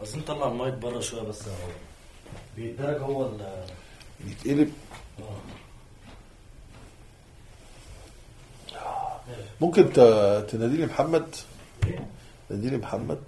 بس نطلع المايك بره شويه بس اهو بيتدرج هو يتقلب. ممكن تنادي لي محمد؟ نادي لي محمد.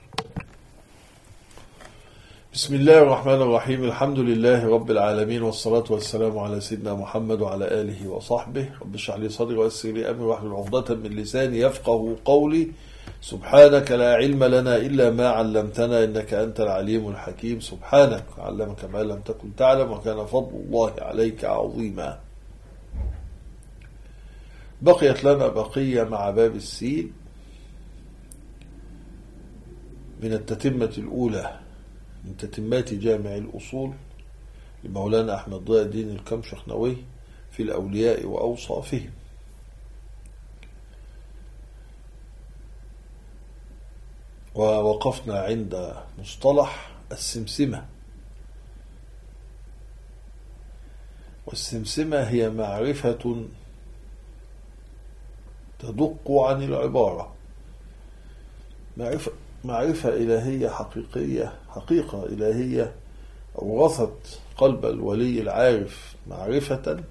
بسم الله الرحمن الرحيم. الحمد لله رب العالمين، والصلاة والسلام على سيدنا محمد وعلى آله وصحبه. رب اشرح لي صدري ويسر لي أمري واحلل عقدة من لساني يفقه قولي. سبحانك لا علم لنا إلا ما علمتنا إنك أنت العليم الحكيم. سبحانك علمك ما لم تكن تعلم وكان فضل الله عليك عظيما. بقيت لنا بقية مع باب السين من التتمة الأولى من تتمات جامع الأصول لمولانا أحمد ضياء الدين الكمشخنوي في الأولياء وأوصافهم. ووقفنا عند مصطلح السمسمة. والسمسمة هي معرفة تدق عن العبارة، معرفة إلهية حقيقية، حقيقة إلهية أورثت قلب الولي العارف معرفة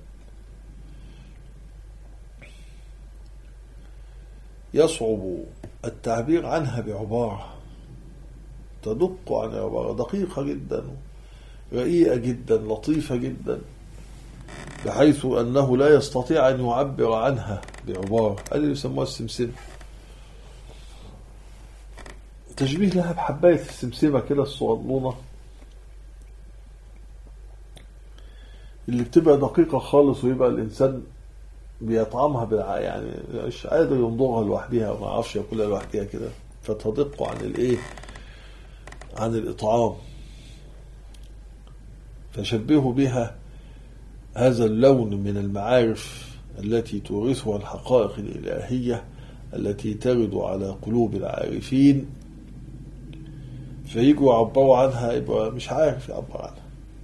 يصعب التعبير عنها بعبارة تدق عن عبارة دقيقة جدا، رقيقة جدا، لطيفة جدا، بحيث أنه لا يستطيع أن يعبر عنها بعبارة. هذا اللي يسموها السمسمة. تشبيه لها بحباية السمسمة كده الصغنونة اللي بتبقى دقيقة خالص، ويبقى الإنسان بيطعمها يعني مش قادر يمضغها لوحدها وما عرفش ياكلها لوحدها كده، فتدق عن عن الإطعام. فشبهوا بها هذا اللون من المعارف التي تورثها الحقائق الإلهية التي ترد على قلوب العارفين، فيجوا يعبروا عنها يبقى مش عارف يعبر عنها،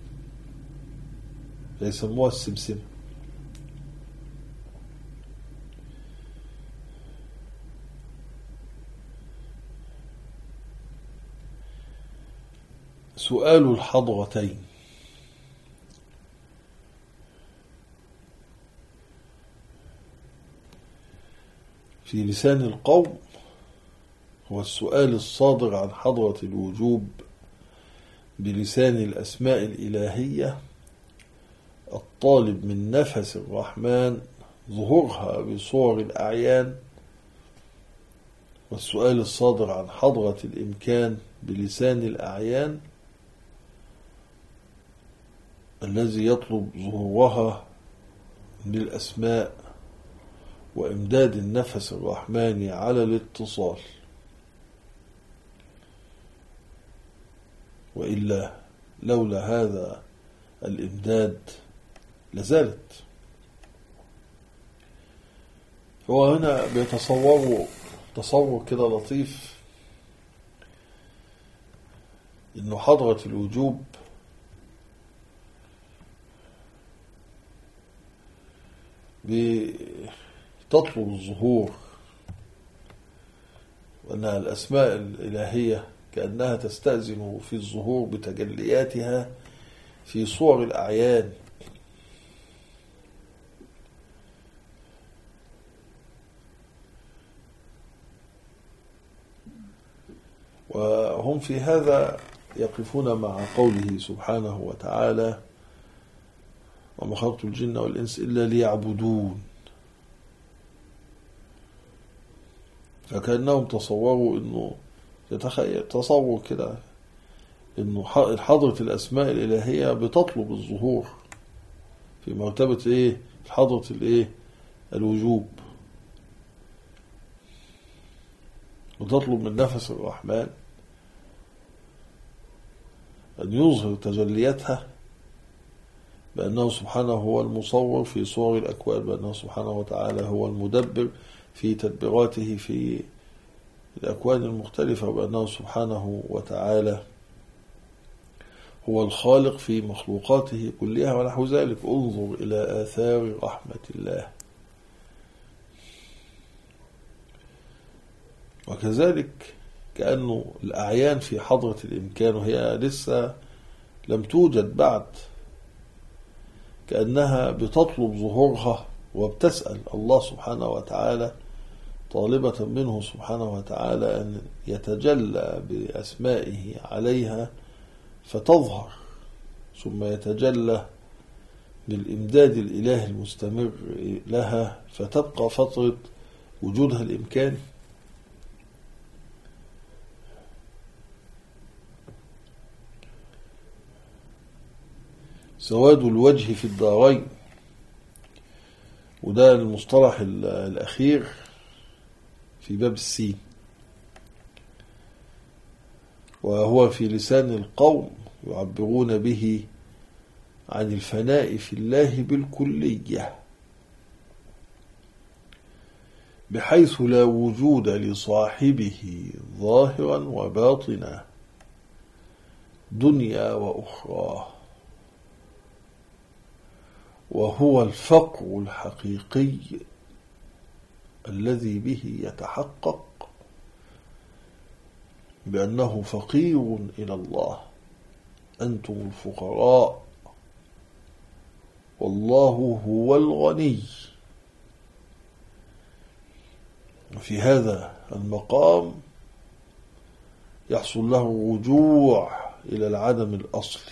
فيسموها السمسمة. سؤال الحضرتين. في لسان القوم هو السؤال الصادر عن حضرة الوجوب بلسان الأسماء الإلهية الطالب من نفس الرحمن ظهورها بصور الأعيان، والسؤال الصادر عن حضرة الإمكان بلسان الأعيان الذي يطلب ظهورها بالأسماء وإمداد النفس الرحمن على الاتصال، وإلا لولا هذا الإمداد لزالت. هو هنا بيتصوروا تصور كده لطيف إنه حضرة الوجوب بتطلب الظهور، وأن الأسماء الإلهية كأنها تستأذن في الظهور بتجلياتها في صور الأعيان، وهم في هذا يقفون مع قوله سبحانه وتعالى: وما خلقت الجن والإنس إلا ليعبدون. فكأنهم تصوروا إنه تصور كده إنه حضرة الأسماء الإلهية بتطلب الظهور في مرتبة حضرة الوجوب، وتطلب من نفس الرحمن أن يظهر تجلياتها بأنه سبحانه هو المصور في صور الأكوان، بأنه سبحانه وتعالى هو المدبر في تدبيراته في الأكوان المختلفة، وبأنه سبحانه وتعالى هو الخالق في مخلوقاته كلها ونحو ذلك. انظر إلى آثار رحمة الله. وكذلك كأنه الأعيان في حضرة الإمكان وهي لسه لم توجد بعد، كأنها بتطلب ظهورها وبتسأل الله سبحانه وتعالى طالبة منه سبحانه وتعالى أن يتجلى بأسمائه عليها فتظهر، ثم يتجلى بالإمداد الإلهي المستمر لها فتبقى فترة وجودها الإمكاني. سواد الوجه في الدارين، وده المصطلح الأخير في باب السين، وهو في لسان القوم يعبرون به عن الفناء في الله بالكلية، بحيث لا وجود لصاحبه ظاهرا وباطنا، دنيا وأخرى، وهو الفقر الحقيقي الذي به يتحقق بأنه فقير إلى الله. أنتم الفقراء والله هو الغني. في هذا المقام يحصل له رجوع إلى العدم الأصلي،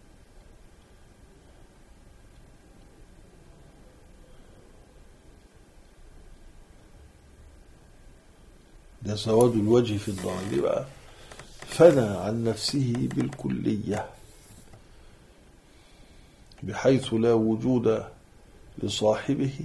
ده سواد الوجه في الدارين بقى، فنى عن نفسه بالكلية بحيث لا وجود لصاحبه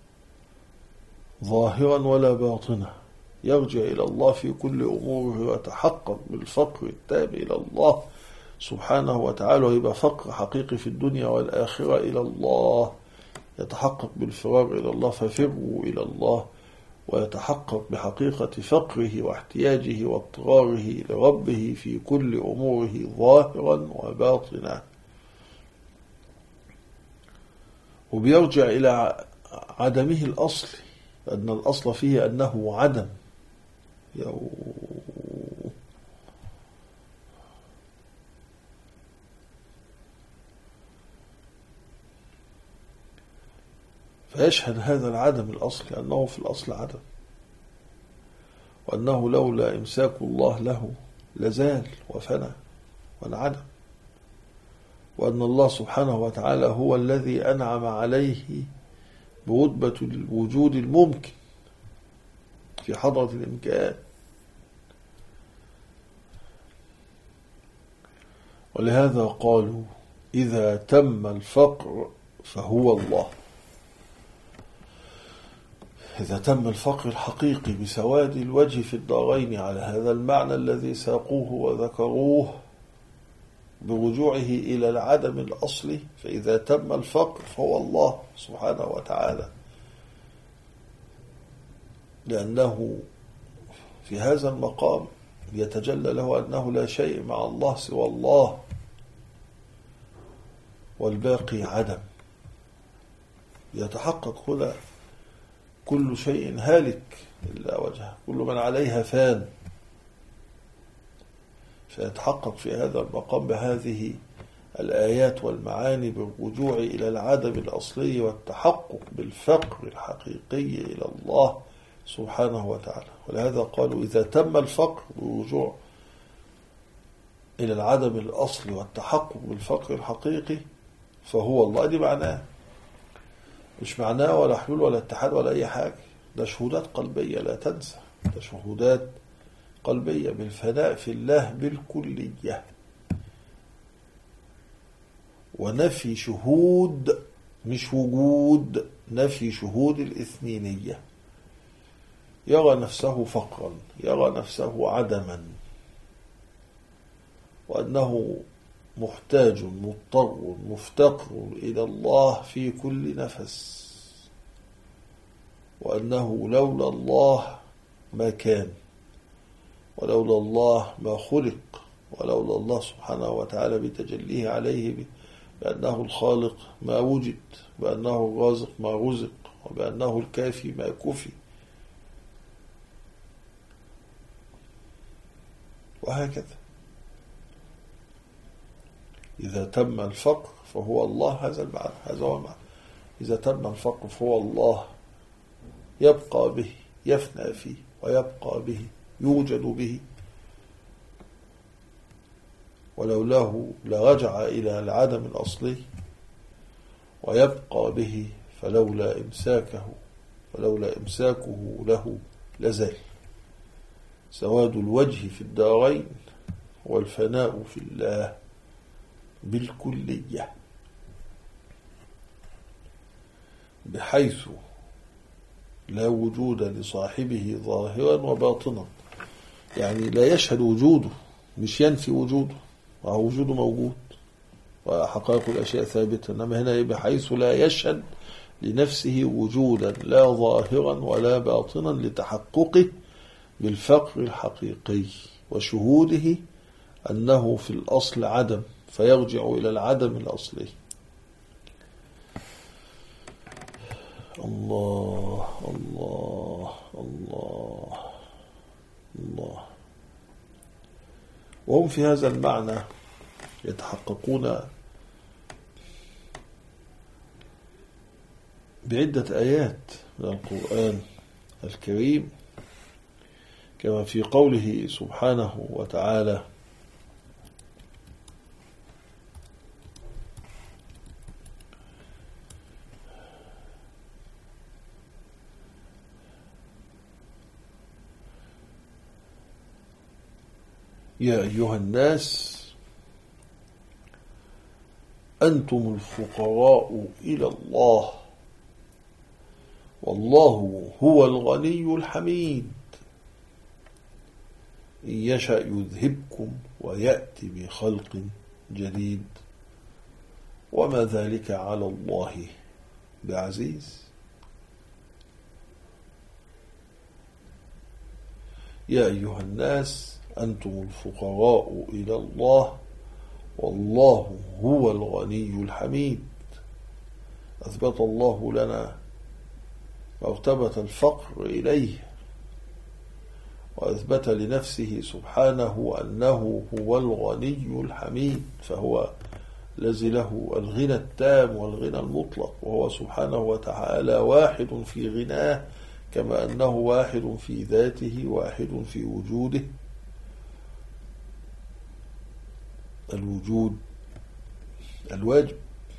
ظاهرا ولا باطنا، يرجع إلى الله في كل أموره ويتحقق بالفقر التام إلى الله سبحانه وتعالى، ويبقى فقر حقيقي في الدنيا والآخرة إلى الله، يتحقق بالفرار إلى الله، ففروا إلى الله، ويتحقق بحقيقة فقره واحتياجه واضطراره لربه في كل أموره ظاهرا وباطنا، وبيرجع إلى عدمه الأصلي، أن الأصل فيه أنه عدم. فيشهد هذا العدم الأصلي أنه في الأصل عدم، وأنه لولا إمساك الله له لزال وفنى وانعدم، وأن الله سبحانه وتعالى هو الذي أنعم عليه برتبة الوجود الممكن في حضرة الإمكان. ولهذا قالوا إذا تم الفقر فهو الله. إذا تم الفقر الحقيقي بسواد الوجه في الدارين على هذا المعنى الذي ساقوه وذكروه برجوعه إلى العدم الأصلي، فإذا تم الفقر فهو الله سبحانه وتعالى، لأنه في هذا المقام يتجلى له أنه لا شيء مع الله سوى الله، والباقي عدم. يتحقق هنا كل شيء هالك إلا وجهه، كل من عليها فان، فيتحقق في هذا المقام بهذه الآيات والمعاني بالرجوع إلى العدم الأصلي والتحقق بالفقر الحقيقي إلى الله سبحانه وتعالى. ولهذا قالوا إذا تم الفقر بالرجوع إلى العدم الأصلي والتحقق بالفقر الحقيقي فهو الله. دي معناه، مش معناه ولا حلول ولا اتحاد ولا أي حاجة، ده شهودات قلبية لا تنسى، ده شهودات قلبية بالفناء في الله بالكلية، ونفي شهود مش وجود، نفي شهود الإثنينية. يرى نفسه فقرا، يرى نفسه عدما، وأنه محتاج مضطر مفتقر إلى الله في كل نفس، وأنه لولا الله ما كان، ولولا الله ما خلق، ولولا الله سبحانه وتعالى بتجليه عليه بأنه الخالق ما وجد، بأنه الرازق ما رزق، وبأنه الكافي ما كفي. وهكذا. إذا تم الفقر فهو الله، هذا المعنى، هذا هو المعنى. إذا تم الفقر فهو الله، يبقى به، يفنى فيه، ويبقى به، يوجد به، ولولاه لرجع إلى العدم الأصلي، ويبقى به فلولا إمساكه له لزال. سواد الوجه في الدارين والفناء في الله بالكلية، بحيث لا وجود لصاحبه ظاهرا وباطنا، يعني لا يشهد وجوده، مش ينفي وجوده، وهو وجوده موجود وحقائق الأشياء ثابتة، إنما هنا بحيث لا يشهد لنفسه وجودا لا ظاهرا ولا باطنا لتحققه بالفقر الحقيقي وشهوده أنه في الأصل عدم، فيرجع إلى العدم الأصلي. الله الله الله الله. وهم في هذا المعنى يتحققون بعدة آيات من القرآن الكريم، كما في قوله سبحانه وتعالى: يا أيها الناس أنتم الفقراء إلى الله والله هو الغني الحميد، إن يشأ يذهبكم ويأتي بخلق جديد وما ذلك على الله بعزيز. يا أيها الناس أنتم الفقراء إلى الله والله هو الغني الحميد. أثبت الله لنا مرتبة الفقر إليه، وأثبت لنفسه سبحانه أنه هو الغني الحميد، فهو الذي له الغنى التام والغنى المطلق، وهو سبحانه وتعالى واحد في غناه، كما أنه واحد في ذاته، واحد في وجوده. الوجود الواجب.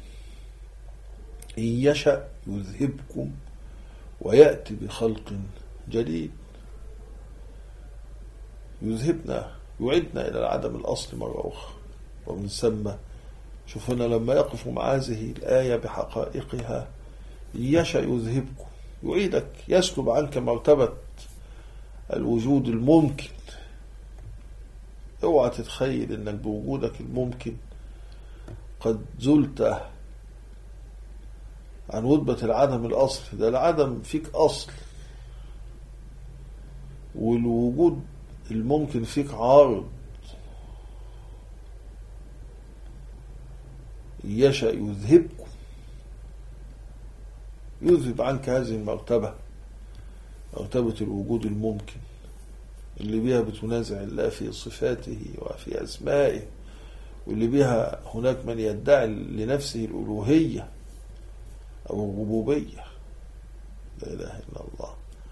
إن يشأ يذهبكم ويأتي بخلق جديد. يذهبنا، يعيدنا إلى العدم الأصل مرة أخرى. ومن ثم شوف هنا لما يقف مع هذه الآية بحقائقها: إن يشأ يذهبكم، يعيدك، يسلب عنك مرتبة الوجود الممكن. اوعى تتخيل انك بوجودك الممكن قد زلت عن رتبة العدم الأصل. ده العدم فيك أصل، والوجود الممكن فيك عارض. يشأ يذهبكم، يذهب عنك هذه المرتبة، مرتبة الوجود الممكن اللي بها بتنازع الله في صفاته وفي أسمائه، واللي بها هناك من يدعي لنفسه الألوهية أو الربوبية. لا إله إلا الله.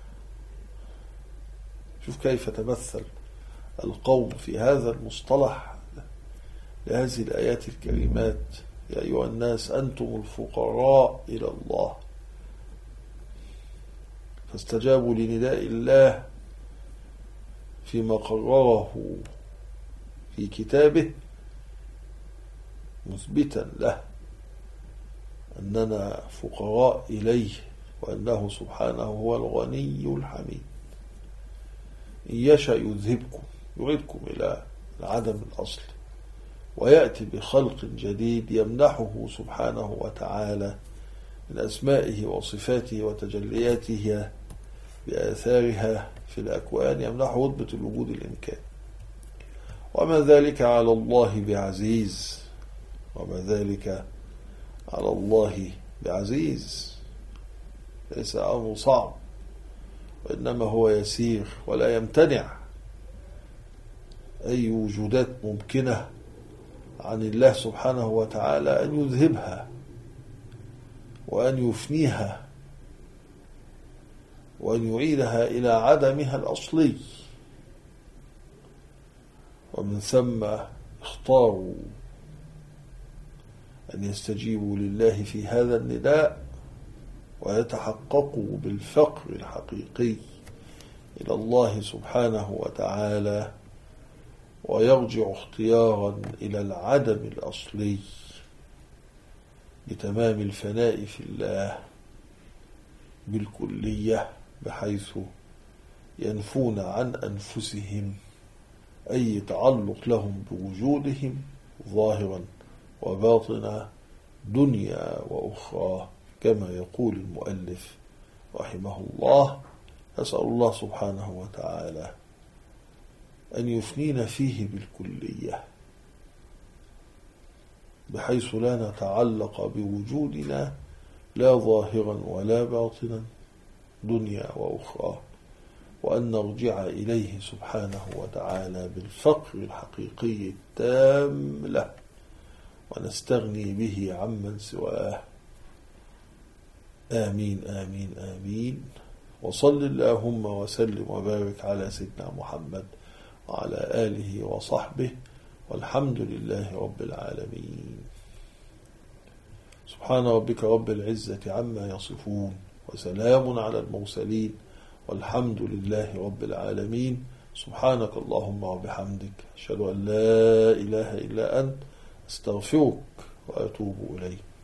شوف كيف تمثل القوم في هذا المصطلح لهذه الآيات الكريمات: يا أيها الناس أنتم الفقراء إلى الله. فاستجابوا لنداء الله فيما قرره في كتابه، مثبتا له أننا فقراء إليه، وأنه سبحانه هو الغني الحميد. إن يشأ يذهبكم، يعيدكم إلى العدم الأصل، ويأتي بخلق جديد يمنحه سبحانه وتعالى من أسمائه وصفاته وتجلياته بآثارها في الأكوان، يمنحه رتبة الوجود الإمكان. وما ذلك على الله بعزيز، وما ذلك على الله بعزيز. ليس أمر صعب، وإنما هو يسير، ولا يمتنع أي وجودات ممكنة عن الله سبحانه وتعالى أن يذهبها وأن يفنيها وأن يعيدها إلى عدمها الأصلي. ومن ثم اختاروا أن يستجيبوا لله في هذا النداء ويتحققوا بالفقر الحقيقي إلى الله سبحانه وتعالى، ويرجع اختيارا إلى العدم الأصلي بتمام الفناء في الله بالكلية، بحيث ينفون عن أنفسهم أي تعلق لهم بوجودهم ظاهرا وباطنا، دنيا وأخرى، كما يقول المؤلف رحمه الله. أسأل الله سبحانه وتعالى أن يفنينا فيه بالكلية، بحيث لا نتعلق بوجودنا لا ظاهرا ولا باطنا، دنيا وأخرى، وأن نرجع إليه سبحانه وتعالى بالفقر الحقيقي التام له، ونستغني به عمن سواه. آمين آمين آمين. وصل اللهم وسلم وبارك على سيدنا محمد وعلى آله وصحبه، والحمد لله رب العالمين. سبحان ربك رب العزة عما يصفون، وسلام على المرسلين، والحمد لله رب العالمين. سبحانك اللهم وبحمدك، أشهد أن لا إله إلا أنت، أستغفرك وأتوب إليك.